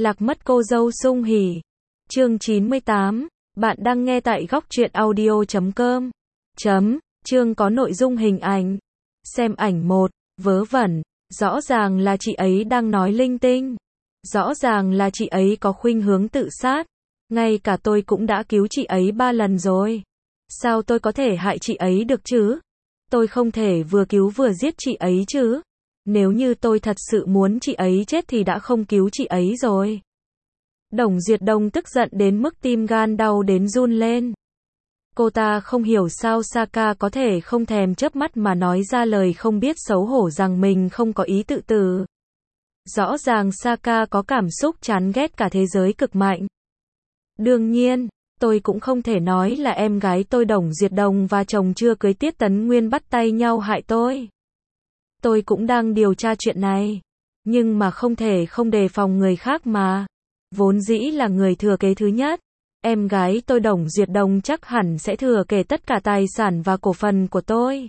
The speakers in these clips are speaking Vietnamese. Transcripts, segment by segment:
Lạc mất cô dâu sung hỉ. Chương 98. Bạn đang nghe tại góc truyện audio.com. Chương có nội dung hình ảnh. Xem ảnh 1. Vớ vẩn. Rõ ràng là chị ấy đang nói linh tinh. Rõ ràng là chị ấy có khuynh hướng tự sát. Ngay cả tôi cũng đã cứu chị ấy 3 lần rồi. Sao tôi có thể hại chị ấy được chứ? Tôi không thể vừa cứu vừa giết chị ấy chứ. Nếu như tôi thật sự muốn chị ấy chết thì đã không cứu chị ấy rồi. Đồng Duyệt Đông tức giận đến mức tim gan đau đến run lên. Cô ta không hiểu sao Saka có thể không thèm chớp mắt mà nói ra lời không biết xấu hổ rằng mình không có ý tự tử. Rõ ràng Saka có cảm xúc chán ghét cả thế giới cực mạnh. Đương nhiên, tôi cũng không thể nói là em gái tôi Đồng Duyệt Đông và chồng chưa cưới Tiết Tấn Nguyên bắt tay nhau hại tôi. Tôi cũng đang điều tra chuyện này. Nhưng mà không thể không đề phòng người khác mà. Vốn dĩ là người thừa kế thứ nhất. Em gái tôi Đồng Duyệt Đông chắc hẳn sẽ thừa kế tất cả tài sản và cổ phần của tôi.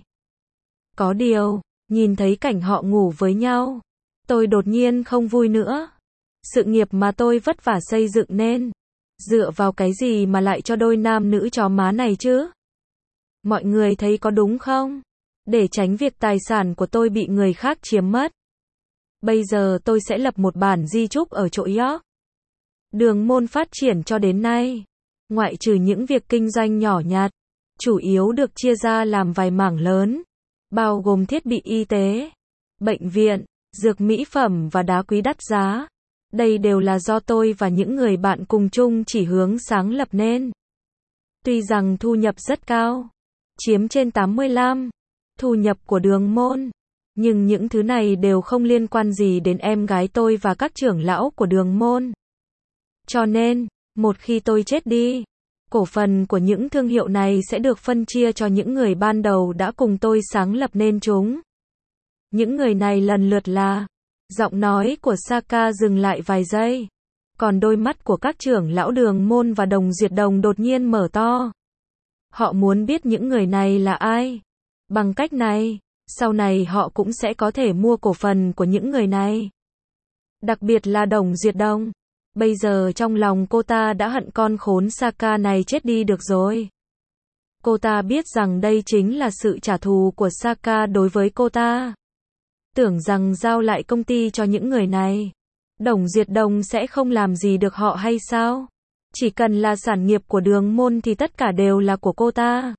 Có điều, nhìn thấy cảnh họ ngủ với nhau, tôi đột nhiên không vui nữa. Sự nghiệp mà tôi vất vả xây dựng nên, dựa vào cái gì mà lại cho đôi nam nữ chó má này chứ? Mọi người thấy có đúng không? Để tránh việc tài sản của tôi bị người khác chiếm mất, bây giờ tôi sẽ lập một bản di chúc ở chỗ York. Đường môn phát triển cho đến nay, ngoại trừ những việc kinh doanh nhỏ nhặt, chủ yếu được chia ra làm vài mảng lớn, bao gồm thiết bị y tế, bệnh viện, dược mỹ phẩm và đá quý đắt giá. Đây đều là do tôi và những người bạn cùng chung chỉ hướng sáng lập nên. Tuy rằng thu nhập rất cao, chiếm trên 85, thu nhập của đường môn, nhưng những thứ này đều không liên quan gì đến em gái tôi và các trưởng lão của đường môn. Cho nên, một khi tôi chết đi, cổ phần của những thương hiệu này sẽ được phân chia cho những người ban đầu đã cùng tôi sáng lập nên chúng. Những người này lần lượt là... Giọng nói của Saka dừng lại vài giây. Còn đôi mắt của các trưởng lão đường môn và Đồng Duyệt Đông đột nhiên mở to. Họ muốn biết những người này là ai. Bằng cách này, sau này họ cũng sẽ có thể mua cổ phần của những người này. Đặc biệt là Đồng Duyệt Đông. Bây giờ trong lòng cô ta đã hận con khốn Saka này chết đi được rồi. Cô ta biết rằng đây chính là sự trả thù của Saka đối với cô ta. Tưởng rằng giao lại công ty cho những người này, Đồng Duyệt Đông sẽ không làm gì được họ hay sao? Chỉ cần là sản nghiệp của đường môn thì tất cả đều là của cô ta.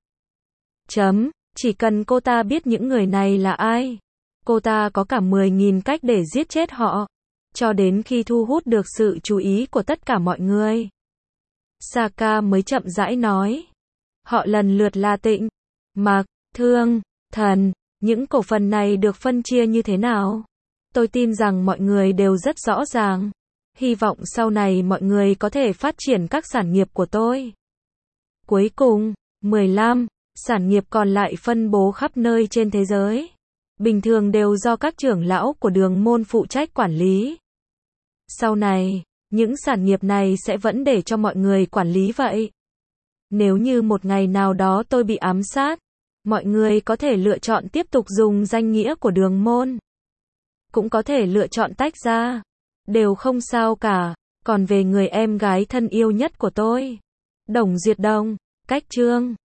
Chỉ cần cô ta biết những người này là ai, cô ta có cả 10.000 cách để giết chết họ, cho đến khi thu hút được sự chú ý của tất cả mọi người. Saka mới chậm rãi nói. Họ lần lượt là Tịnh, Mạc, Thương, Thần. Những cổ phần này được phân chia như thế nào? Tôi tin rằng mọi người đều rất rõ ràng. Hy vọng sau này mọi người có thể phát triển các sản nghiệp của tôi. Cuối cùng, 15 sản nghiệp còn lại phân bố khắp nơi trên thế giới. Bình thường đều do các trưởng lão của đường môn phụ trách quản lý. Sau này, những sản nghiệp này sẽ vẫn để cho mọi người quản lý vậy. Nếu như một ngày nào đó tôi bị ám sát, mọi người có thể lựa chọn tiếp tục dùng danh nghĩa của đường môn. Cũng có thể lựa chọn tách ra. Đều không sao cả. Còn về người em gái thân yêu nhất của tôi, Đồng Duyệt Đông, cách chương